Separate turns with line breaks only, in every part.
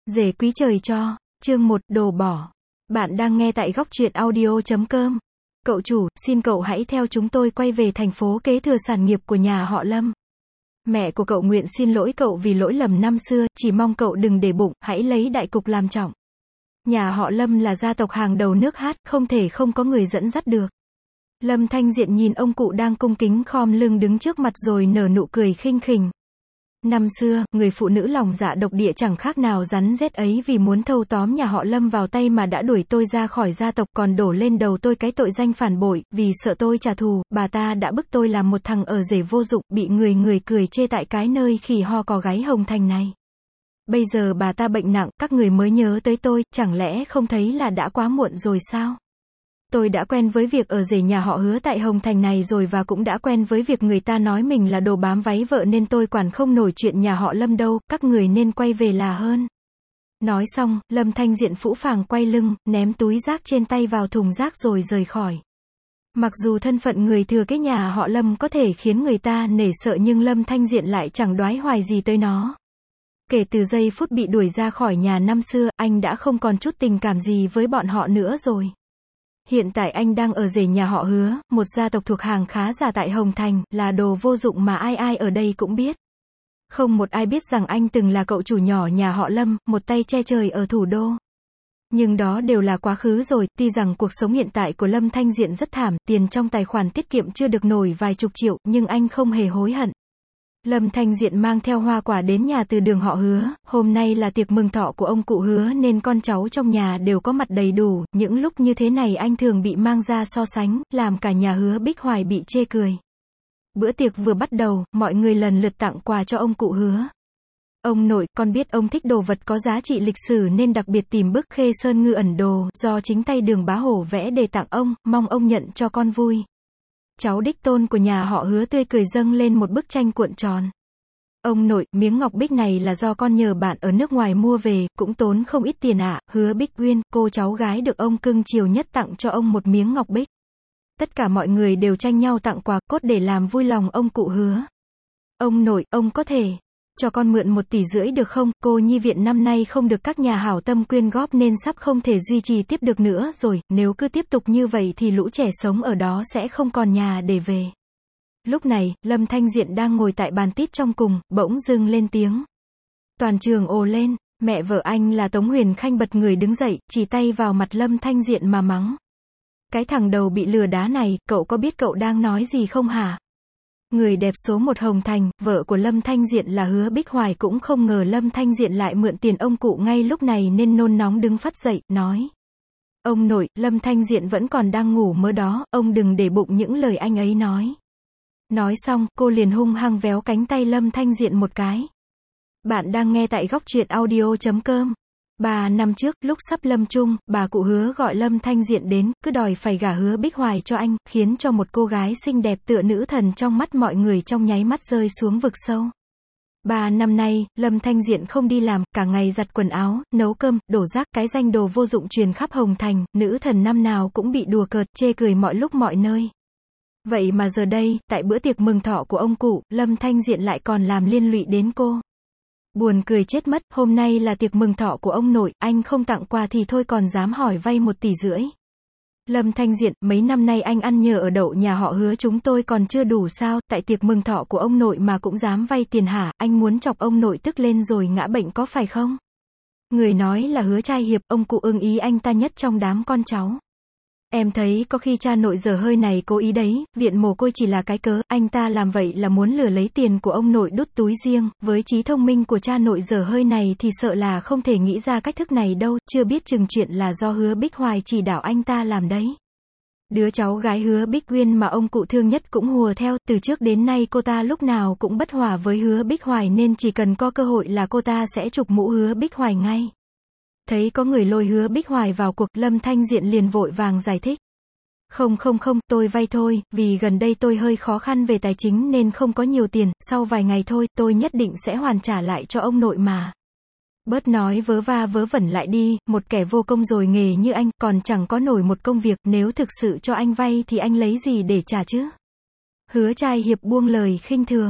Rể quý trời cho, chương 1, đồ bỏ. Bạn đang nghe tại góc truyện audio.com. Cậu chủ, xin cậu hãy theo chúng tôi quay về thành phố kế thừa sản nghiệp của nhà họ Lâm. Mẹ của cậu nguyện xin lỗi cậu vì lỗi lầm năm xưa, chỉ mong cậu đừng để bụng, hãy lấy đại cục làm trọng. Nhà họ Lâm là gia tộc hàng đầu nước Hát, không thể không có người dẫn dắt được. Lâm Thanh Diện nhìn ông cụ đang cung kính khom lưng đứng trước mặt rồi nở nụ cười khinh khỉnh. Năm xưa, người phụ nữ lòng dạ độc địa chẳng khác nào rắn rết ấy vì muốn thâu tóm nhà họ Lâm vào tay mà đã đuổi tôi ra khỏi gia tộc, còn đổ lên đầu tôi cái tội danh phản bội, vì sợ tôi trả thù, bà ta đã bức tôi làm một thằng ở rể vô dụng, bị người cười chê tại cái nơi khỉ ho có gáy Hồng Thành này. Bây giờ bà ta bệnh nặng, các người mới nhớ tới tôi, chẳng lẽ không thấy là đã quá muộn rồi sao? Tôi đã quen với việc ở rể nhà họ Hứa tại Hồng Thành này rồi và cũng đã quen với việc người ta nói mình là đồ bám váy vợ nên tôi quản không nổi chuyện nhà họ Lâm đâu, các người nên quay về là hơn. Nói xong, Lâm Thanh Diện phũ phàng quay lưng, ném túi rác trên tay vào thùng rác rồi rời khỏi. Mặc dù thân phận người thừa kế nhà họ Lâm có thể khiến người ta nể sợ nhưng Lâm Thanh Diện lại chẳng đoái hoài gì tới nó. Kể từ giây phút bị đuổi ra khỏi nhà năm xưa, anh đã không còn chút tình cảm gì với bọn họ nữa rồi. Hiện tại anh đang ở rể nhà họ Hứa, một gia tộc thuộc hàng khá giả tại Hồng Thành, là đồ vô dụng mà ai ai ở đây cũng biết. Không một ai biết rằng anh từng là cậu chủ nhỏ nhà họ Lâm, một tay che trời ở thủ đô. Nhưng đó đều là quá khứ rồi, tuy rằng cuộc sống hiện tại của Lâm Thanh Diện rất thảm, tiền trong tài khoản tiết kiệm chưa được nổi vài chục triệu, nhưng anh không hề hối hận. Lâm Thanh Diện mang theo hoa quả đến nhà từ đường họ Hứa, hôm nay là tiệc mừng thọ của ông cụ Hứa nên con cháu trong nhà đều có mặt đầy đủ, những lúc như thế này anh thường bị mang ra so sánh, làm cả nhà Hứa Bích Hoài bị chê cười. Bữa tiệc vừa bắt đầu, mọi người lần lượt tặng quà cho ông cụ Hứa. Ông nội, con biết ông thích đồ vật có giá trị lịch sử nên đặc biệt tìm bức Khê Sơn Ngư ẩn đồ, do chính tay Đường Bá Hổ vẽ để tặng ông, mong ông nhận cho con vui. Cháu đích tôn của nhà họ Hứa tươi cười dâng lên một bức tranh cuộn tròn. Ông nội, miếng ngọc bích này là do con nhờ bạn ở nước ngoài mua về, cũng tốn không ít tiền ạ. Hứa Bích Uyên, cô cháu gái được ông cưng chiều nhất tặng cho ông một miếng ngọc bích. Tất cả mọi người đều tranh nhau tặng quà cốt để làm vui lòng ông cụ Hứa. Ông nội, ông có thể cho con mượn 1,5 tỷ được không? Cô nhi viện năm nay không được các nhà hảo tâm quyên góp nên sắp không thể duy trì tiếp được nữa rồi, nếu cứ tiếp tục như vậy thì lũ trẻ sống ở đó sẽ không còn nhà để về. Lúc này, Lâm Thanh Diện đang ngồi tại bàn tít trong cùng, bỗng dưng lên tiếng. Toàn trường ồ lên, mẹ vợ anh là Tống Huyền Khanh bật người đứng dậy, chỉ tay vào mặt Lâm Thanh Diện mà mắng. Cái thằng đầu bị lừa đá này, cậu có biết cậu đang nói gì không hả? Người đẹp số 1 Hồng Thành, vợ của Lâm Thanh Diện là Hứa Bích Hoài cũng không ngờ Lâm Thanh Diện lại mượn tiền ông cụ ngay lúc này nên nôn nóng đứng phắt dậy, nói. Ông nội, Lâm Thanh Diện vẫn còn đang ngủ mơ đó, ông đừng để bụng những lời anh ấy nói. Nói xong, cô liền hung hăng véo cánh tay Lâm Thanh Diện một cái. Bạn đang nghe tại góc truyện audio.com. 3 năm trước, lúc sắp lâm chung, bà cụ Hứa gọi Lâm Thanh Diện đến, cứ đòi phải gả Hứa Bích Hoài cho anh, khiến cho một cô gái xinh đẹp tựa nữ thần trong mắt mọi người trong nháy mắt rơi xuống vực sâu. 3 năm nay, Lâm Thanh Diện không đi làm, cả ngày giặt quần áo, nấu cơm, đổ rác, cái danh đồ vô dụng truyền khắp Hồng Thành, nữ thần năm nào cũng bị đùa cợt, chê cười mọi lúc mọi nơi. Vậy mà giờ đây, tại bữa tiệc mừng thọ của ông cụ, Lâm Thanh Diện lại còn làm liên lụy đến cô. Buồn cười chết mất, hôm nay là tiệc mừng thọ của ông nội, anh không tặng quà thì thôi còn dám hỏi vay 1,5 tỷ. Lâm Thanh Diện, mấy năm nay anh ăn nhờ ở đậu nhà họ Hứa chúng tôi còn chưa đủ sao, tại tiệc mừng thọ của ông nội mà cũng dám vay tiền hả, anh muốn chọc ông nội tức lên rồi ngã bệnh có phải không? Người nói là Hứa trai hiệp, ông cụ ưng ý anh ta nhất trong đám con cháu. Em thấy có khi cha nội dở hơi này cố ý đấy, viện mồ côi chỉ là cái cớ, anh ta làm vậy là muốn lừa lấy tiền của ông nội đút túi riêng, với trí thông minh của cha nội dở hơi này thì sợ là không thể nghĩ ra cách thức này đâu, chưa biết chừng chuyện là do Hứa Bích Hoài chỉ đạo anh ta làm đấy. Đứa cháu gái Hứa Bích Uyên mà ông cụ thương nhất cũng hùa theo, từ trước đến nay cô ta lúc nào cũng bất hòa với Hứa Bích Hoài nên chỉ cần có cơ hội là cô ta sẽ chụp mũ Hứa Bích Hoài ngay. Thấy có người lôi Hứa Bích Hoài vào cuộc, Lâm Thanh Diện liền vội vàng giải thích. Không, tôi vay thôi, vì gần đây tôi hơi khó khăn về tài chính nên không có nhiều tiền, sau vài ngày thôi, tôi nhất định sẽ hoàn trả lại cho ông nội mà. Bớt nói vớ va vớ vẩn lại đi, một kẻ vô công rồi nghề như anh, còn chẳng có nổi một công việc, nếu thực sự cho anh vay thì anh lấy gì để trả chứ? Hứa trai hiệp buông lời khinh thường.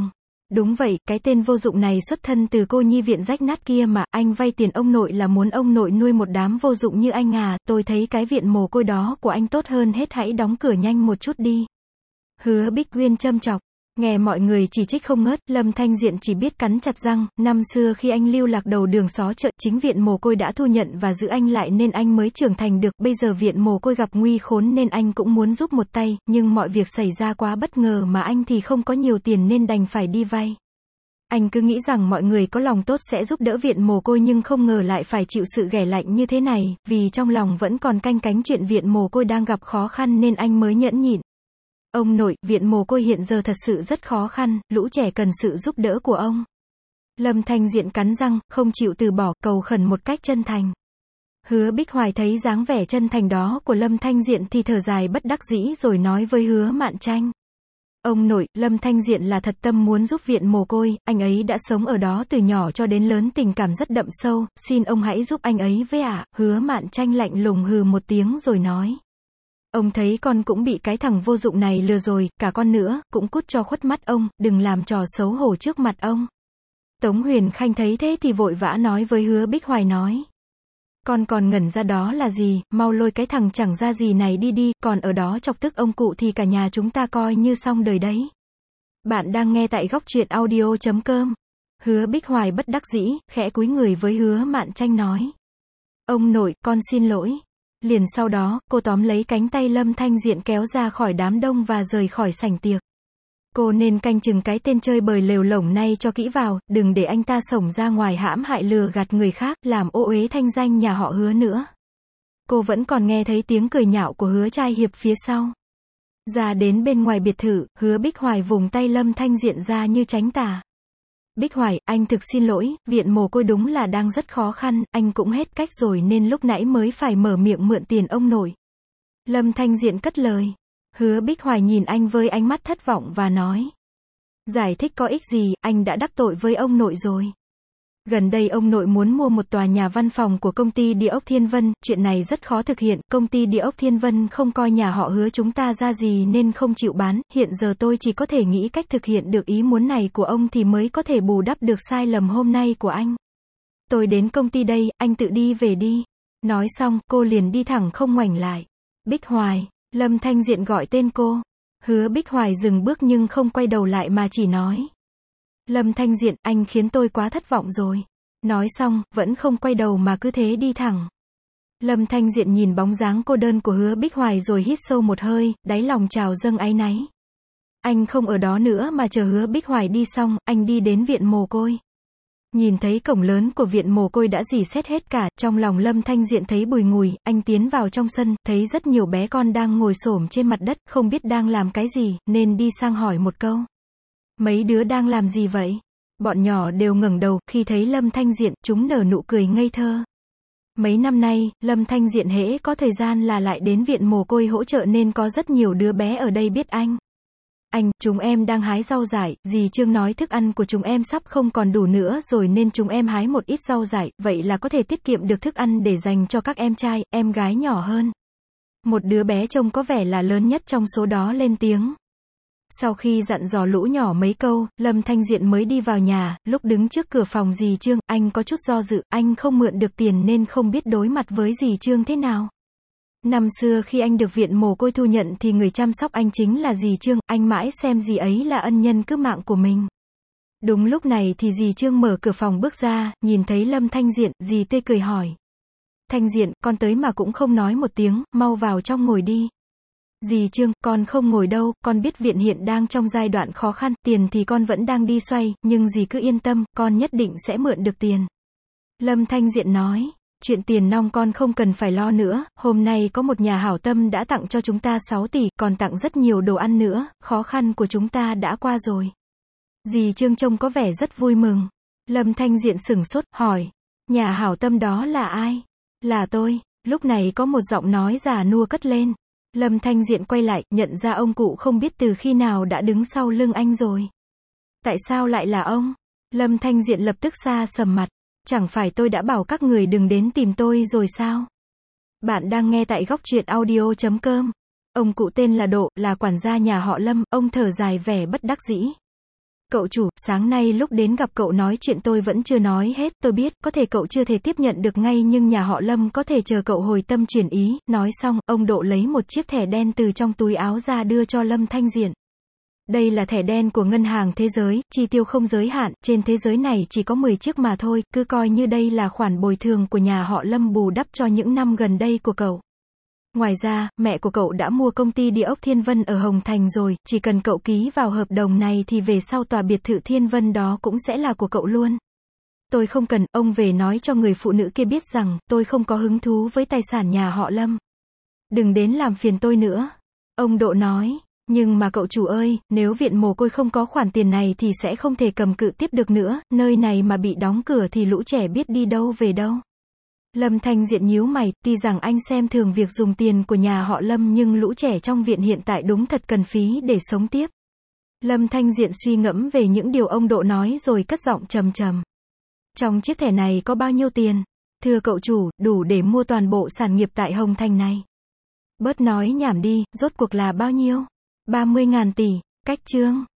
Đúng vậy, cái tên vô dụng này xuất thân từ cô nhi viện rách nát kia mà, anh vay tiền ông nội là muốn ông nội nuôi một đám vô dụng như anh à, tôi thấy cái viện mồ côi đó của anh tốt hơn hết, hãy đóng cửa nhanh một chút đi. Hứa Bích Uyên châm chọc. Nghe mọi người chỉ trích không ngớt, Lâm Thanh Diện chỉ biết cắn chặt răng, năm xưa khi anh lưu lạc đầu đường xó chợ, chính viện mồ côi đã thu nhận và giữ anh lại nên anh mới trưởng thành được, bây giờ viện mồ côi gặp nguy khốn nên anh cũng muốn giúp một tay, nhưng mọi việc xảy ra quá bất ngờ mà anh thì không có nhiều tiền nên đành phải đi vay. Anh cứ nghĩ rằng mọi người có lòng tốt sẽ giúp đỡ viện mồ côi nhưng không ngờ lại phải chịu sự ghẻ lạnh như thế này, vì trong lòng vẫn còn canh cánh chuyện viện mồ côi đang gặp khó khăn nên anh mới nhẫn nhịn. Ông nội, viện mồ côi hiện giờ thật sự rất khó khăn, lũ trẻ cần sự giúp đỡ của ông. Lâm Thanh Diện cắn răng, không chịu từ bỏ, cầu khẩn một cách chân thành. Hứa Bích Hoài thấy dáng vẻ chân thành đó của Lâm Thanh Diện thì thở dài bất đắc dĩ rồi nói với Hứa Mạn Tranh. Ông nội, Lâm Thanh Diện là thật tâm muốn giúp viện mồ côi, anh ấy đã sống ở đó từ nhỏ cho đến lớn, tình cảm rất đậm sâu, xin ông hãy giúp anh ấy với ạ. Hứa Mạn Tranh lạnh lùng hừ một tiếng rồi nói. Ông thấy con cũng bị cái thằng vô dụng này lừa rồi, cả con nữa, cũng cút cho khuất mắt ông, đừng làm trò xấu hổ trước mặt ông. Tống Huyền Khanh thấy thế thì vội vã nói với Hứa Bích Hoài nói. Con còn ngẩn ra đó là gì, mau lôi cái thằng chẳng ra gì này đi đi, còn ở đó chọc tức ông cụ thì cả nhà chúng ta coi như xong đời đấy. Bạn đang nghe tại góc truyện audio.com. Hứa Bích Hoài bất đắc dĩ, khẽ cúi người với Hứa Mạn Tranh nói. Ông nội, con xin lỗi. Liền sau đó, cô tóm lấy cánh tay Lâm Thanh Diện kéo ra khỏi đám đông và rời khỏi sảnh tiệc. Cô nên canh chừng cái tên chơi bời lều lổng này cho kỹ vào, đừng để anh ta xổng ra ngoài hãm hại lừa gạt người khác, làm ô uế thanh danh nhà họ Hứa nữa. Cô vẫn còn nghe thấy tiếng cười nhạo của Hứa trai hiệp phía sau. Ra đến bên ngoài biệt thự, Hứa Bích Hoài vùng tay Lâm Thanh Diện ra như tránh tà. Bích Hoài, anh thực xin lỗi, viện mồ côi đúng là đang rất khó khăn, anh cũng hết cách rồi nên lúc nãy mới phải mở miệng mượn tiền ông nội. Lâm Thanh Diện cất lời. Hứa Bích Hoài nhìn anh với ánh mắt thất vọng và nói. Giải thích có ích gì, anh đã đắc tội với ông nội rồi. Gần đây ông nội muốn mua một tòa nhà văn phòng của công ty Địa ốc Thiên Vân, chuyện này rất khó thực hiện, công ty Địa ốc Thiên Vân không coi nhà họ Hứa chúng ta ra gì nên không chịu bán, hiện giờ tôi chỉ có thể nghĩ cách thực hiện được ý muốn này của ông thì mới có thể bù đắp được sai lầm hôm nay của anh. Tôi đến công ty đây, anh tự đi về đi. Nói xong, cô liền đi thẳng không ngoảnh lại. Bích Hoài, Lâm Thanh Diện gọi tên cô. Hứa Bích Hoài dừng bước nhưng không quay đầu lại mà chỉ nói. Lâm Thanh Diện, anh khiến tôi quá thất vọng rồi. Nói xong, vẫn không quay đầu mà cứ thế đi thẳng. Lâm Thanh Diện nhìn bóng dáng cô đơn của Hứa Bích Hoài rồi hít sâu một hơi, đáy lòng trào dâng áy náy. Anh không ở đó nữa mà chờ Hứa Bích Hoài đi xong, anh đi đến viện mồ côi. Nhìn thấy cổng lớn của viện mồ côi đã rỉ sét hết cả, trong lòng Lâm Thanh Diện thấy bùi ngùi, anh tiến vào trong sân, thấy rất nhiều bé con đang ngồi xổm trên mặt đất, không biết đang làm cái gì, nên đi sang hỏi một câu. Mấy đứa đang làm gì vậy? Bọn nhỏ đều ngẩng đầu, khi thấy Lâm Thanh Diện, chúng nở nụ cười ngây thơ. Mấy năm nay, Lâm Thanh Diện hễ có thời gian là lại đến viện mồ côi hỗ trợ nên có rất nhiều đứa bé ở đây biết anh. Anh, chúng em đang hái rau dại, dì Trương nói thức ăn của chúng em sắp không còn đủ nữa rồi nên chúng em hái một ít rau dại, vậy là có thể tiết kiệm được thức ăn để dành cho các em trai, em gái nhỏ hơn. Một đứa bé trông có vẻ là lớn nhất trong số đó lên tiếng. Sau khi dặn dò lũ nhỏ mấy câu, Lâm Thanh Diện mới đi vào nhà, lúc đứng trước cửa phòng dì Trương, anh có chút do dự, anh không mượn được tiền nên không biết đối mặt với dì Trương thế nào. Năm xưa khi anh được viện mồ côi thu nhận thì người chăm sóc anh chính là dì Trương, anh mãi xem dì ấy là ân nhân cứu mạng của mình. Đúng lúc này thì dì Trương mở cửa phòng bước ra, nhìn thấy Lâm Thanh Diện, dì tươi cười hỏi. Thanh Diện, con tới mà cũng không nói một tiếng, mau vào trong ngồi đi. Dì Trương, con không ngồi đâu, con biết viện hiện đang trong giai đoạn khó khăn, tiền thì con vẫn đang đi xoay, nhưng dì cứ yên tâm, con nhất định sẽ mượn được tiền. Lâm Thanh Diện nói. Chuyện tiền nong con không cần phải lo nữa, hôm nay có một nhà hảo tâm đã tặng cho chúng ta 6 tỷ, còn tặng rất nhiều đồ ăn nữa, khó khăn của chúng ta đã qua rồi. Dì Trương trông có vẻ rất vui mừng. Lâm Thanh Diện sửng sốt, hỏi, nhà hảo tâm đó là ai? Là tôi. Lúc này có một giọng nói già nua cất lên. Lâm Thanh Diện quay lại, nhận ra ông cụ không biết từ khi nào đã đứng sau lưng anh rồi. Tại sao lại là ông? Lâm Thanh Diện lập tức xa sầm mặt. Chẳng phải tôi đã bảo các người đừng đến tìm tôi rồi sao? Bạn đang nghe tại góc truyện audio.com. Ông cụ tên là Độ, là quản gia nhà họ Lâm, ông thở dài vẻ bất đắc dĩ. Cậu chủ, sáng nay lúc đến gặp cậu nói chuyện tôi vẫn chưa nói hết, tôi biết, có thể cậu chưa thể tiếp nhận được ngay nhưng nhà họ Lâm có thể chờ cậu hồi tâm chuyển ý, nói xong, ông Độ lấy một chiếc thẻ đen từ trong túi áo ra đưa cho Lâm Thanh Diện. Đây là thẻ đen của Ngân hàng Thế giới, chi tiêu không giới hạn, trên thế giới này chỉ có 10 chiếc mà thôi, cứ coi như đây là khoản bồi thường của nhà họ Lâm bù đắp cho những năm gần đây của cậu. Ngoài ra, mẹ của cậu đã mua công ty địa ốc Thiên Vân ở Hồng Thành rồi, chỉ cần cậu ký vào hợp đồng này thì về sau tòa biệt thự Thiên Vân đó cũng sẽ là của cậu luôn. Tôi không cần, ông về nói cho người phụ nữ kia biết rằng, tôi không có hứng thú với tài sản nhà họ Lâm. Đừng đến làm phiền tôi nữa. Ông Độ nói, nhưng mà cậu chủ ơi, nếu viện mồ côi không có khoản tiền này thì sẽ không thể cầm cự tiếp được nữa, nơi này mà bị đóng cửa thì lũ trẻ biết đi đâu về đâu. Lâm Thanh Diện nhíu mày, tuy rằng anh xem thường việc dùng tiền của nhà họ Lâm nhưng lũ trẻ trong viện hiện tại đúng thật cần phí để sống tiếp. Lâm Thanh Diện suy ngẫm về những điều ông Độ nói rồi cất giọng trầm trầm. Trong chiếc thẻ này có bao nhiêu tiền? Thưa cậu chủ, đủ để mua toàn bộ sản nghiệp tại Hồng Thành này. Bớt nói nhảm đi, rốt cuộc là bao nhiêu? 30.000 tỷ, cách chương.